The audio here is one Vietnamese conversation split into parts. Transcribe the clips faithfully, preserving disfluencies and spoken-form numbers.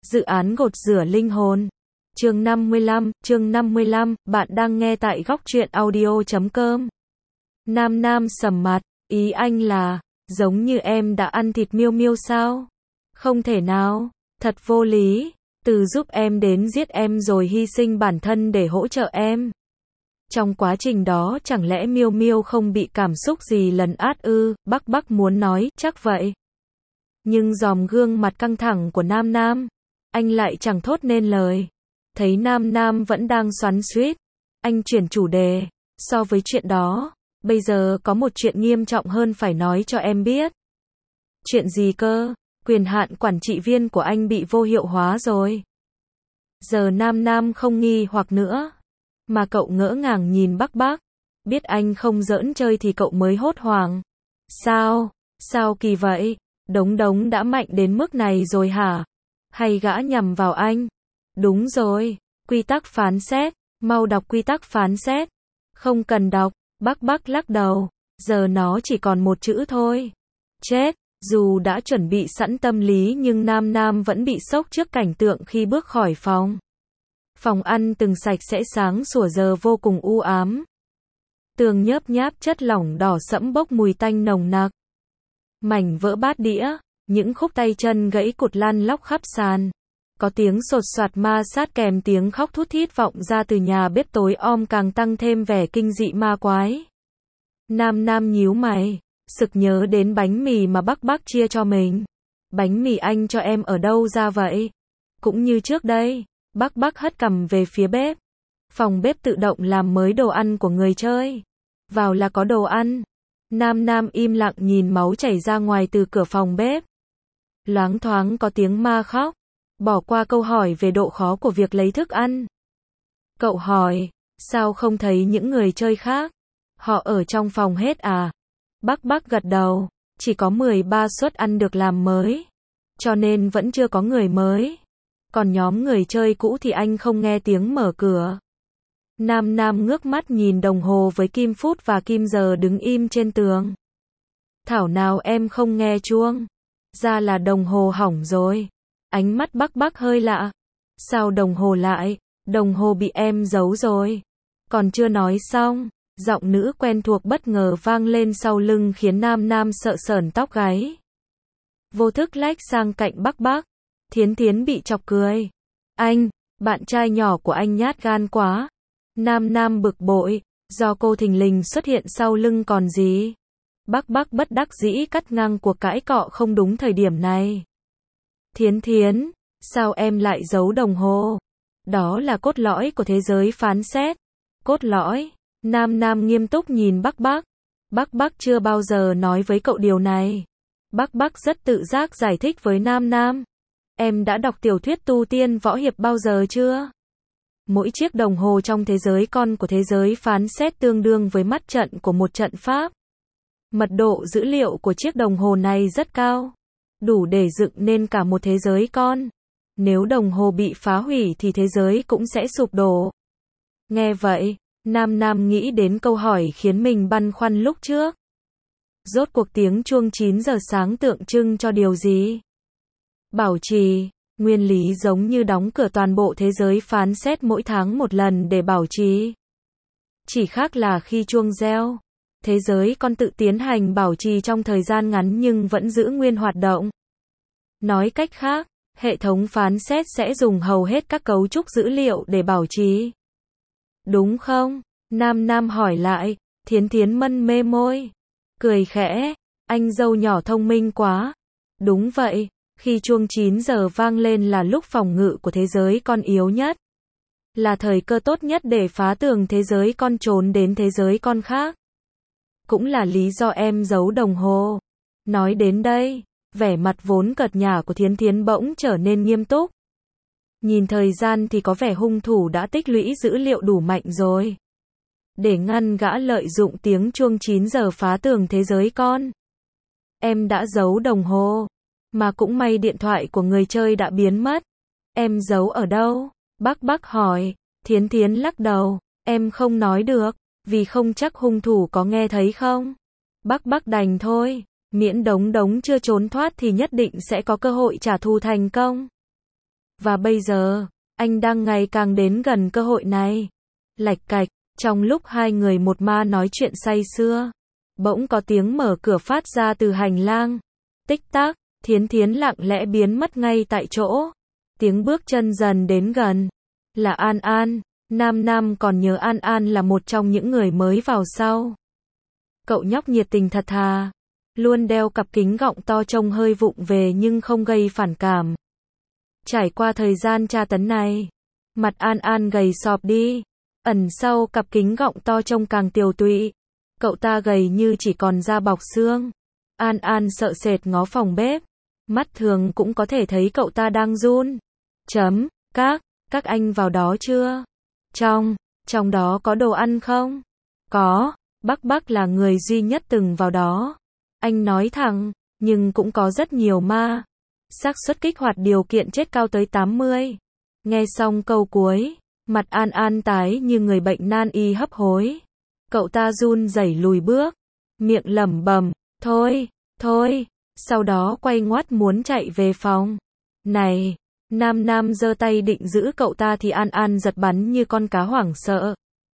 Dự án gột rửa linh hồn. Chương năm mươi lăm, chương năm mươi lăm, bạn đang nghe tại góc truyện audio chấm com. Nam Nam sầm mặt, ý anh là, giống như em đã ăn thịt miêu miêu sao? Không thể nào, thật vô lý, từ giúp em đến giết em rồi hy sinh bản thân để hỗ trợ em. Trong quá trình đó chẳng lẽ miêu miêu không bị cảm xúc gì lấn át ư? Bắc Bắc muốn nói, chắc vậy. Nhưng dòm gương mặt căng thẳng của Nam Nam, anh lại chẳng thốt nên lời. Thấy Nam Nam vẫn đang xoắn xuýt, anh chuyển chủ đề, so với chuyện đó, bây giờ có một chuyện nghiêm trọng hơn phải nói cho em biết. Chuyện gì cơ? Quyền hạn quản trị viên của anh bị vô hiệu hóa rồi. Giờ Nam Nam không nghi hoặc nữa, mà cậu ngỡ ngàng nhìn Bắc Bắc, biết anh không giỡn chơi thì cậu mới hốt hoảng. Sao? Sao kỳ vậy? Đống đống đã mạnh đến mức này rồi hả? Hay gã nhằm vào anh? Đúng rồi, quy tắc phán xét, mau đọc quy tắc phán xét. Không cần đọc, Bắc Bắc lắc đầu, giờ nó chỉ còn một chữ thôi. Chết, dù đã chuẩn bị sẵn tâm lý nhưng Nam Nam vẫn bị sốc trước cảnh tượng khi bước khỏi phòng. Phòng ăn từng sạch sẽ sáng sủa giờ vô cùng u ám. Tường nhớp nháp chất lỏng đỏ sẫm bốc mùi tanh nồng nặc. Mảnh vỡ bát đĩa, những khúc tay chân gãy cụt lăn lóc khắp sàn. Có tiếng sột soạt ma sát kèm tiếng khóc thút thít vọng ra từ nhà bếp tối om càng tăng thêm vẻ kinh dị ma quái. Nam Nam nhíu mày, sực nhớ đến bánh mì mà Bắc Bắc chia cho mình. Bánh mì anh cho em ở đâu ra vậy? Cũng như trước đây, Bắc Bắc hất cằm về phía bếp. Phòng bếp tự động làm mới đồ ăn của người chơi. Vào là có đồ ăn. Nam Nam im lặng nhìn máu chảy ra ngoài từ cửa phòng bếp. Loáng thoáng có tiếng ma khóc. Bỏ qua câu hỏi về độ khó của việc lấy thức ăn. Cậu hỏi, sao không thấy những người chơi khác? Họ ở trong phòng hết à? Bắc Bắc gật đầu, chỉ có mười ba suất ăn được làm mới. Cho nên vẫn chưa có người mới. Còn nhóm người chơi cũ thì anh không nghe tiếng mở cửa. Nam Nam ngước mắt nhìn đồng hồ với kim phút và kim giờ đứng im trên tường. Thảo nào em không nghe chuông. Ra là đồng hồ hỏng rồi. Ánh mắt Bắc Bắc hơi lạ. Sao đồng hồ lại? Đồng hồ bị em giấu rồi. Còn chưa nói xong, giọng nữ quen thuộc bất ngờ vang lên sau lưng khiến Nam Nam sợ sởn tóc gáy. Vô thức lách sang cạnh Bắc Bắc. Thiến Thiến bị chọc cười. Anh, bạn trai nhỏ của anh nhát gan quá. Nam Nam bực bội, do cô thình lình xuất hiện sau lưng còn gì. Bắc Bắc bất đắc dĩ cắt ngang cuộc cãi cọ không đúng thời điểm này. Thiến Thiến, sao em lại giấu đồng hồ? Đó là cốt lõi của thế giới phán xét. Cốt lõi? Nam Nam nghiêm túc nhìn Bắc Bắc. Bắc Bắc chưa bao giờ nói với cậu điều này. Bắc Bắc rất tự giác giải thích với Nam Nam. Em đã đọc tiểu thuyết tu tiên võ hiệp bao giờ chưa? Mỗi chiếc đồng hồ trong thế giới con của thế giới phán xét tương đương với mắt trận của một trận pháp. Mật độ dữ liệu của chiếc đồng hồ này rất cao. Đủ để dựng nên cả một thế giới con. Nếu đồng hồ bị phá hủy thì thế giới cũng sẽ sụp đổ. Nghe vậy, Nam Nam nghĩ đến câu hỏi khiến mình băn khoăn lúc trước. Rốt cuộc tiếng chuông chín giờ sáng tượng trưng cho điều gì? Bảo trì, nguyên lý giống như đóng cửa toàn bộ thế giới phán xét mỗi tháng một lần để bảo trì. Chỉ khác là khi chuông reo, thế giới con tự tiến hành bảo trì trong thời gian ngắn nhưng vẫn giữ nguyên hoạt động. Nói cách khác, hệ thống phán xét sẽ dùng hầu hết các cấu trúc dữ liệu để bảo trì. Đúng không? Nam Nam hỏi lại. Thiến Thiến mân mê môi, cười khẽ, anh dâu nhỏ thông minh quá. Đúng vậy, khi chuông chín giờ vang lên là lúc phòng ngự của thế giới con yếu nhất. Là thời cơ tốt nhất để phá tường thế giới con trốn đến thế giới con khác. Cũng là lý do em giấu đồng hồ. Nói đến đây, vẻ mặt vốn cợt nhả của Thiến Thiến bỗng trở nên nghiêm túc. Nhìn thời gian thì có vẻ hung thủ đã tích lũy dữ liệu đủ mạnh rồi. Để ngăn gã lợi dụng tiếng chuông chín giờ phá tường thế giới con. Em đã giấu đồng hồ. Mà cũng may điện thoại của người chơi đã biến mất. Em giấu ở đâu? Bắc Bắc hỏi. Thiến Thiến lắc đầu. Em không nói được, vì không chắc hung thủ có nghe thấy không. Bắc Bắc đành thôi. Miễn đống đống chưa trốn thoát thì nhất định sẽ có cơ hội trả thù thành công. Và bây giờ, anh đang ngày càng đến gần cơ hội này. Lạch cạch, trong lúc hai người một ma nói chuyện say sưa, bỗng có tiếng mở cửa phát ra từ hành lang. Tích tắc, Thiến Thiến lặng lẽ biến mất ngay tại chỗ. Tiếng bước chân dần đến gần. Là An An. Nam Nam còn nhớ An An là một trong những người mới vào sau. Cậu nhóc nhiệt tình thật thà, luôn đeo cặp kính gọng to trông hơi vụng về nhưng không gây phản cảm. Trải qua thời gian tra tấn này, mặt An An gầy sọp đi, ẩn sau cặp kính gọng to trông càng tiều tụy. Cậu ta gầy như chỉ còn da bọc xương. An An sợ sệt ngó phòng bếp, mắt thường cũng có thể thấy cậu ta đang run. Chấm, các, các anh vào đó chưa? Trong, trong đó có đồ ăn không? Có, Bắc Bắc là người duy nhất từng vào đó. Anh nói thẳng, nhưng cũng có rất nhiều ma. Xác suất kích hoạt điều kiện chết cao tới tám mươi. Nghe xong câu cuối, mặt An An tái như người bệnh nan y hấp hối. Cậu ta run rẩy lùi bước, miệng lẩm bẩm, thôi, thôi, sau đó quay ngoắt muốn chạy về phòng. Này, Nam Nam giơ tay định giữ cậu ta thì An An giật bắn như con cá hoảng sợ.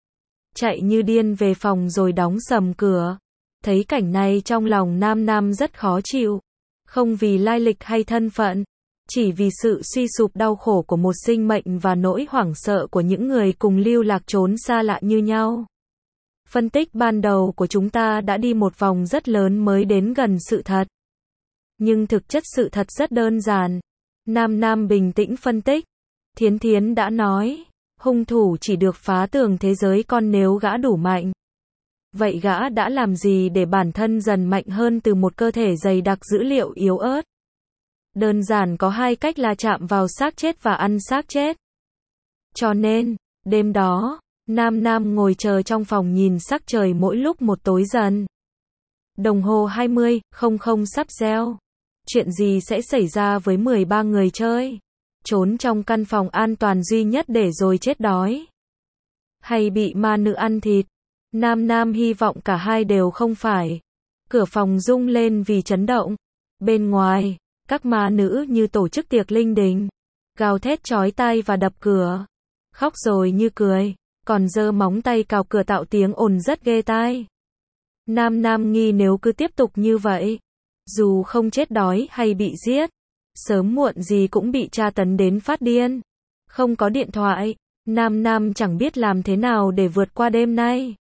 Chạy như điên về phòng rồi đóng sầm cửa. Thấy cảnh này trong lòng Nam Nam rất khó chịu. Không vì lai lịch hay thân phận, chỉ vì sự suy sụp đau khổ của một sinh mệnh và nỗi hoảng sợ của những người cùng lưu lạc trốn xa lạ như nhau. Phân tích ban đầu của chúng ta đã đi một vòng rất lớn mới đến gần sự thật. Nhưng thực chất sự thật rất đơn giản. Nam Nam bình tĩnh phân tích. Thiến Thiến đã nói, hung thủ chỉ được phá tường thế giới con nếu gã đủ mạnh. Vậy gã đã làm gì để bản thân dần mạnh hơn từ một cơ thể dày đặc dữ liệu yếu ớt? Đơn giản có hai cách là chạm vào xác chết và ăn xác chết. Cho nên, đêm đó, Nam Nam ngồi chờ trong phòng nhìn sắc trời mỗi lúc một tối dần. Đồng hồ hai mươi không không sắp reo. Chuyện gì sẽ xảy ra với mười ba người chơi? Trốn trong căn phòng an toàn duy nhất để rồi chết đói? Hay bị ma nữ ăn thịt? Nam Nam hy vọng cả hai đều không phải. Cửa phòng rung lên vì chấn động. Bên ngoài, các ma nữ như tổ chức tiệc linh đình, gào thét chói tai và đập cửa. Khóc rồi như cười, còn giơ móng tay cào cửa tạo tiếng ồn rất ghê tai. Nam Nam nghi nếu cứ tiếp tục như vậy, dù không chết đói hay bị giết, sớm muộn gì cũng bị tra tấn đến phát điên. Không có điện thoại, Nam Nam chẳng biết làm thế nào để vượt qua đêm nay.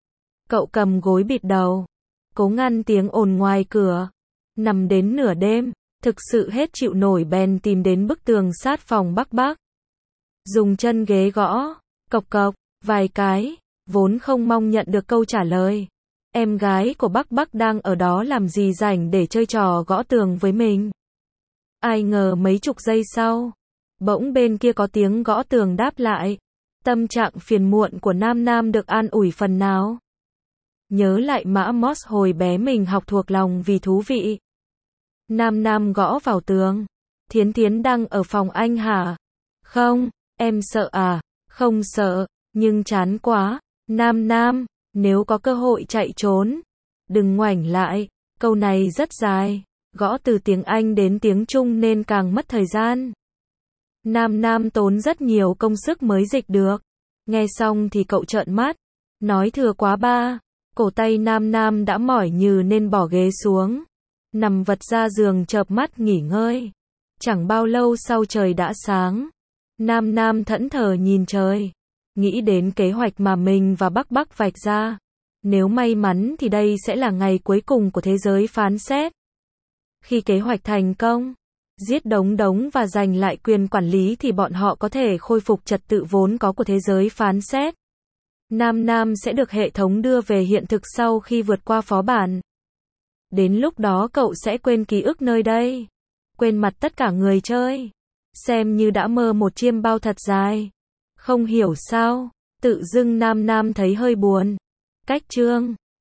Cậu cầm gối bịt đầu, cố ngăn tiếng ồn ngoài cửa. Nằm đến nửa đêm, thực sự hết chịu nổi bèn tìm đến bức tường sát phòng Bắc Bắc. Dùng chân ghế gõ, cộc cộc, vài cái, vốn không mong nhận được câu trả lời. Em gái của Bắc Bắc đang ở đó làm gì rảnh để chơi trò gõ tường với mình. Ai ngờ mấy chục giây sau, bỗng bên kia có tiếng gõ tường đáp lại. Tâm trạng phiền muộn của Nam Nam được an ủi phần nào. Nhớ lại mã Morse hồi bé mình học thuộc lòng vì thú vị. Nam Nam gõ vào tường. Thiến Thiến đang ở phòng anh hả? Không, em sợ à? Không sợ, nhưng chán quá. Nam Nam, nếu có cơ hội chạy trốn, đừng ngoảnh lại. Câu này rất dài, gõ từ tiếng Anh đến tiếng Trung nên càng mất thời gian. Nam Nam tốn rất nhiều công sức mới dịch được. Nghe xong thì cậu trợn mắt, nói thừa quá ba. Cổ tay Nam Nam đã mỏi nhừ nên bỏ ghế xuống, nằm vật ra giường chợp mắt nghỉ ngơi. Chẳng bao lâu sau trời đã sáng. Nam Nam thẫn thờ nhìn trời, nghĩ đến kế hoạch mà mình và Bắc Bắc vạch ra. Nếu may mắn thì đây sẽ là ngày cuối cùng của thế giới phán xét. Khi kế hoạch thành công, giết Đống Đống và giành lại quyền quản lý thì bọn họ có thể khôi phục trật tự vốn có của thế giới phán xét. Nam Nam sẽ được hệ thống đưa về hiện thực sau khi vượt qua phó bản. Đến lúc đó cậu sẽ quên ký ức nơi đây, quên mặt tất cả người chơi, xem như đã mơ một chiêm bao thật dài. Không hiểu sao, tự dưng Nam Nam thấy hơi buồn. Cách chương